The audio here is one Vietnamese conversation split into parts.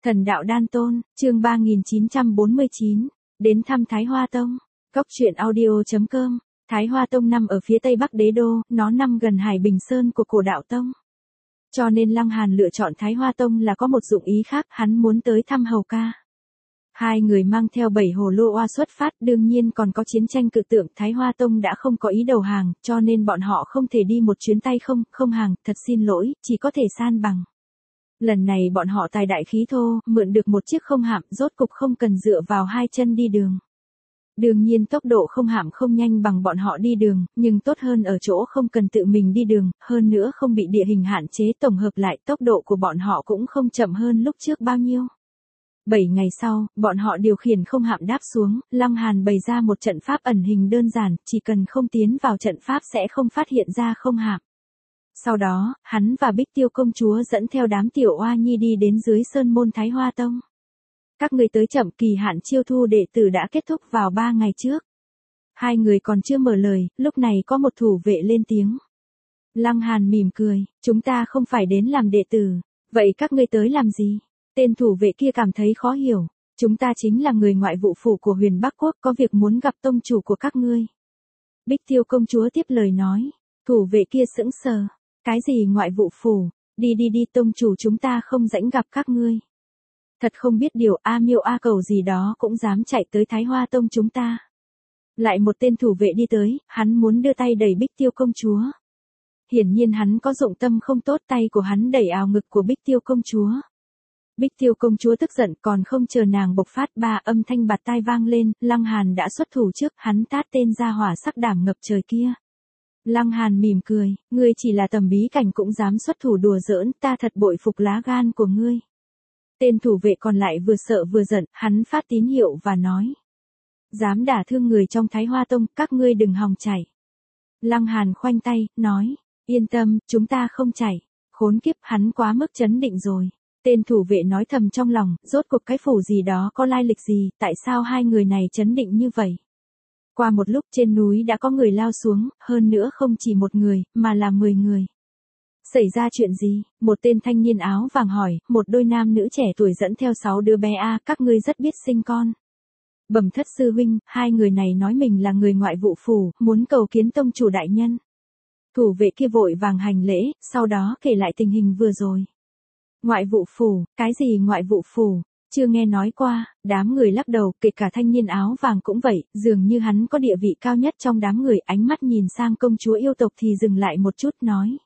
Thần đạo đan tôn, chương 3949, đến thăm Thái Hoa Tông. Góc truyện audio.com. Thái Hoa Tông nằm ở phía tây bắc đế đô, nó nằm gần Hải Bình Sơn của cổ đạo tông. Cho nên Lăng Hàn lựa chọn Thái Hoa Tông là có một dụng ý khác, hắn muốn tới thăm hầu ca. Hai người mang theo 7 hồ lô oa xuất phát, đương nhiên còn có chiến tranh cự tượng. Thái Hoa Tông đã không có ý đầu hàng, cho nên bọn họ không thể đi một chuyến tay không hàng, thật xin lỗi, chỉ có thể san bằng. Lần này bọn họ tài đại khí thô, mượn được một chiếc không hạm, rốt cục không cần dựa vào hai chân đi đường. Đương nhiên tốc độ không hạm không nhanh bằng bọn họ đi đường, nhưng tốt hơn ở chỗ không cần tự mình đi đường, hơn nữa không bị địa hình hạn chế, tổng hợp lại tốc độ của bọn họ cũng không chậm hơn lúc trước bao nhiêu. 7 ngày sau, bọn họ điều khiển không hạm đáp xuống, Lăng Hàn bày ra một trận pháp ẩn hình đơn giản, chỉ cần không tiến vào trận pháp sẽ không phát hiện ra không hạm. Sau đó, hắn và Bích Tiêu công chúa dẫn theo đám tiểu oa nhi đi đến dưới sơn môn Thái Hoa Tông. Các người tới chậm, kỳ hạn chiêu thu đệ tử đã kết thúc vào 3 ngày trước. Hai người còn chưa mở lời, lúc này có một thủ vệ lên tiếng. Lăng Hàn mỉm cười, chúng ta không phải đến làm đệ tử, vậy các ngươi tới làm gì? Tên thủ vệ kia cảm thấy khó hiểu, chúng ta chính là người ngoại vụ phủ của Huyền Bắc Quốc, có việc muốn gặp tông chủ của các ngươi. Bích Tiêu công chúa tiếp lời nói, thủ vệ kia sững sờ, cái gì ngoại vụ phủ, đi tông chủ chúng ta không rảnh gặp các ngươi. Thật không biết điều, A Miêu A Cầu gì đó cũng dám chạy tới Thái Hoa Tông chúng ta. Lại một tên thủ vệ đi tới, hắn muốn đưa tay đẩy Bích Tiêu công chúa. Hiển nhiên hắn có dụng tâm không tốt, tay của hắn đẩy ào ngực của Bích Tiêu công chúa. Bích Tiêu công chúa tức giận, còn không chờ nàng bộc phát, 3 âm thanh bạt tai vang lên, Lăng Hàn đã xuất thủ trước, hắn tát tên ra hỏa sắc đảm ngập trời kia. Lăng Hàn mỉm cười, ngươi chỉ là tầm bí cảnh cũng dám xuất thủ đùa giỡn, ta thật bội phục lá gan của ngươi. Tên thủ vệ còn lại vừa sợ vừa giận, hắn phát tín hiệu và nói. Dám đả thương người trong Thái Hoa Tông, các ngươi đừng hòng chạy. Lăng Hàn khoanh tay, nói, yên tâm, chúng ta không chạy. Khốn kiếp, hắn quá mức chấn định rồi. Tên thủ vệ nói thầm trong lòng, rốt cuộc cái phủ gì đó có lai lịch gì, tại sao hai người này chấn định như vậy? Qua một lúc trên núi đã có người lao xuống, hơn nữa không chỉ một người, mà là 10 người. Xảy ra chuyện gì? Một tên thanh niên áo vàng hỏi, một đôi nam nữ trẻ tuổi dẫn theo 6 đứa bé các ngươi rất biết sinh con. Bẩm thất sư huynh, hai người này nói mình là người ngoại vụ phủ, muốn cầu kiến tông chủ đại nhân. Thủ vệ kia vội vàng hành lễ, sau đó kể lại tình hình vừa rồi. Ngoại vụ phủ, cái gì ngoại vụ phủ? Chưa nghe nói qua, đám người lắc đầu, kể cả thanh niên áo vàng cũng vậy, dường như hắn có địa vị cao nhất trong đám người, ánh mắt nhìn sang công chúa yêu tộc thì dừng lại một chút nói.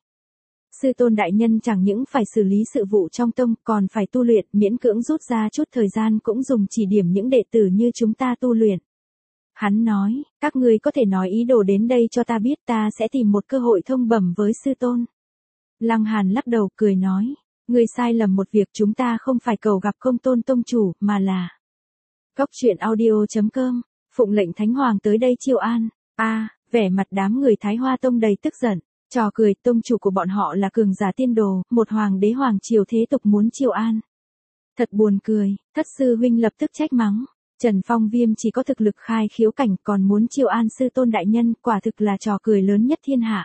Sư tôn đại nhân chẳng những phải xử lý sự vụ trong tông, còn phải tu luyện, miễn cưỡng rút ra chút thời gian cũng dùng chỉ điểm những đệ tử như chúng ta tu luyện. Hắn nói, các ngươi có thể nói ý đồ đến đây cho ta biết, ta sẽ tìm một cơ hội thông bẩm với sư tôn. Lăng Hàn lắc đầu cười nói. Ngươi sai lầm một việc, chúng ta không phải cầu gặp Công Tôn tông chủ, mà là. Góc truyện audio.com, phụng lệnh Thánh Hoàng tới đây chiêu an. Vẻ mặt đám người Thái Hoa Tông đầy tức giận, trò cười, tông chủ của bọn họ là cường giả tiên đồ, một hoàng đế hoàng triều thế tục muốn chiêu an. Thật buồn cười, thất sư huynh lập tức trách mắng. Trần Phong Viêm chỉ có thực lực khai khiếu cảnh còn muốn chiêu an sư tôn đại nhân, quả thực là trò cười lớn nhất thiên hạ.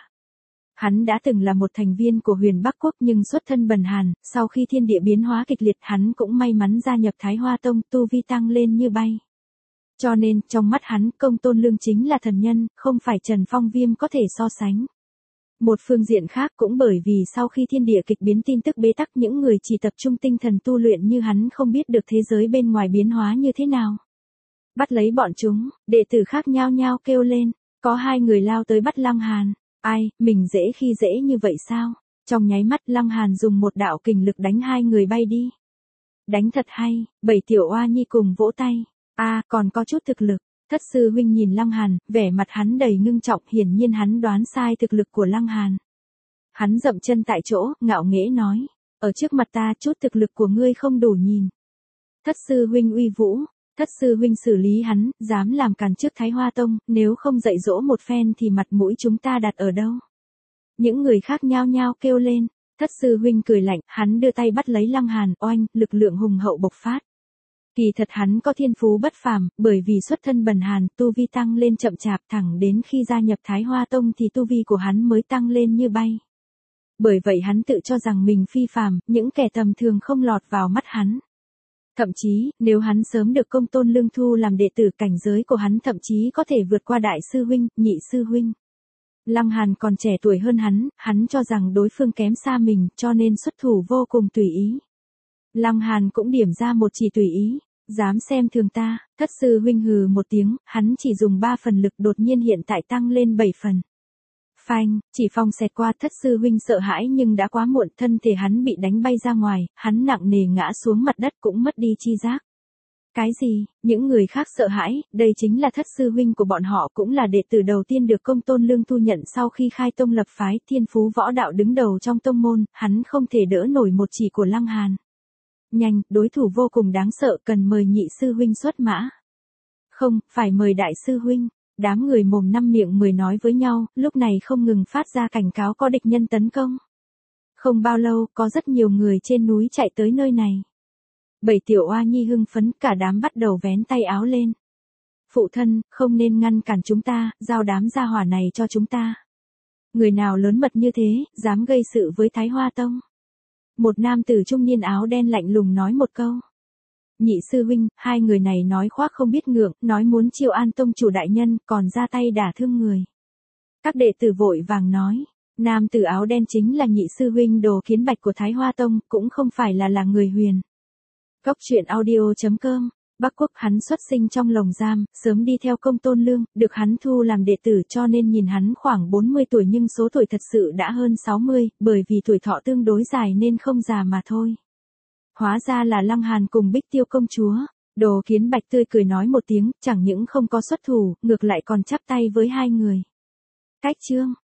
Hắn đã từng là một thành viên của Huyền Bắc Quốc nhưng xuất thân bần hàn, sau khi thiên địa biến hóa kịch liệt hắn cũng may mắn gia nhập Thái Hoa Tông, tu vi tăng lên như bay. Cho nên, trong mắt hắn, Công Tôn Lương chính là thần nhân, không phải Trần Phong Viêm có thể so sánh. Một phương diện khác cũng bởi vì sau khi thiên địa kịch biến tin tức bế tắc, những người chỉ tập trung tinh thần tu luyện như hắn không biết được thế giới bên ngoài biến hóa như thế nào. Bắt lấy bọn chúng, đệ tử khác nhao nhao kêu lên, có 2 người lao tới bắt Lăng Hàn. Ai, mình dễ khi dễ như vậy sao? Trong nháy mắt Lăng Hàn dùng một đạo kình lực đánh 2 người bay đi. Đánh thật hay, 7 tiểu oa nhi cùng vỗ tay. Còn có chút thực lực. Thất sư huynh nhìn Lăng Hàn, vẻ mặt hắn đầy ngưng trọng, hiển nhiên hắn đoán sai thực lực của Lăng Hàn. Hắn dậm chân tại chỗ, ngạo nghễ nói, ở trước mặt ta chút thực lực của ngươi không đủ nhìn. Thất sư huynh uy vũ. Thất sư huynh xử lý hắn, dám làm càn trước Thái Hoa Tông, nếu không dạy dỗ một phen thì mặt mũi chúng ta đặt ở đâu? Những người khác nhao nhao kêu lên, thất sư huynh cười lạnh, hắn đưa tay bắt lấy Lăng Hàn, oanh, lực lượng hùng hậu bộc phát. Kỳ thật hắn có thiên phú bất phàm, bởi vì xuất thân bần hàn, tu vi tăng lên chậm chạp, thẳng đến khi gia nhập Thái Hoa Tông thì tu vi của hắn mới tăng lên như bay. Bởi vậy hắn tự cho rằng mình phi phàm, những kẻ tầm thường không lọt vào mắt hắn. Thậm chí, nếu hắn sớm được Công Tôn Lương thu làm đệ tử, cảnh giới của hắn thậm chí có thể vượt qua đại sư huynh, nhị sư huynh. Lăng Hàn còn trẻ tuổi hơn hắn cho rằng đối phương kém xa mình, cho nên xuất thủ vô cùng tùy ý. Lăng Hàn cũng điểm ra một chỉ tùy ý, dám xem thường ta, thất sư huynh hừ một tiếng, hắn chỉ dùng 3 phần lực đột nhiên hiện tại tăng lên 7 phần. Phanh, chỉ phong xẹt qua, thất sư huynh sợ hãi nhưng đã quá muộn, thân thể hắn bị đánh bay ra ngoài, hắn nặng nề ngã xuống mặt đất cũng mất đi chi giác. Cái gì, những người khác sợ hãi, đây chính là thất sư huynh của bọn họ, cũng là đệ tử đầu tiên được Công Tôn Lương thu nhận sau khi khai tông lập phái, thiên phú võ đạo đứng đầu trong tông môn, hắn không thể đỡ nổi một chỉ của Lăng Hàn. Nhanh, đối thủ vô cùng đáng sợ, cần mời nhị sư huynh xuất mã. Không, phải mời đại sư huynh. Đám người mồm năm miệng mười nói với nhau, lúc này không ngừng phát ra cảnh cáo có địch nhân tấn công. Không bao lâu, có rất nhiều người trên núi chạy tới nơi này. 7 tiểu oa nhi hưng phấn, cả đám bắt đầu vén tay áo lên. Phụ thân, không nên ngăn cản chúng ta, giao đám gia hỏa này cho chúng ta. Người nào lớn mật như thế, dám gây sự với Thái Hoa Tông. Một nam tử trung niên áo đen lạnh lùng nói một câu. Nhị sư huynh, hai người này nói khoác không biết ngượng, nói muốn chiêu an tông chủ đại nhân, còn ra tay đả thương người. Các đệ tử vội vàng nói, nam tử áo đen chính là nhị sư huynh Đồ Kiến Bạch của Thái Hoa Tông, cũng không phải là người huyền. Cốc truyện audio.com, Bắc Quốc hắn xuất sinh trong lồng giam, sớm đi theo Công Tôn Lương, được hắn thu làm đệ tử cho nên nhìn hắn khoảng 40 tuổi nhưng số tuổi thật sự đã hơn 60, bởi vì tuổi thọ tương đối dài nên không già mà thôi. Hóa ra là Lăng Hàn cùng Bích Tiêu công chúa. Đồ Kiến Bạch tươi cười nói một tiếng, chẳng những không có xuất thủ, ngược lại còn chắp tay với hai người. Cách chương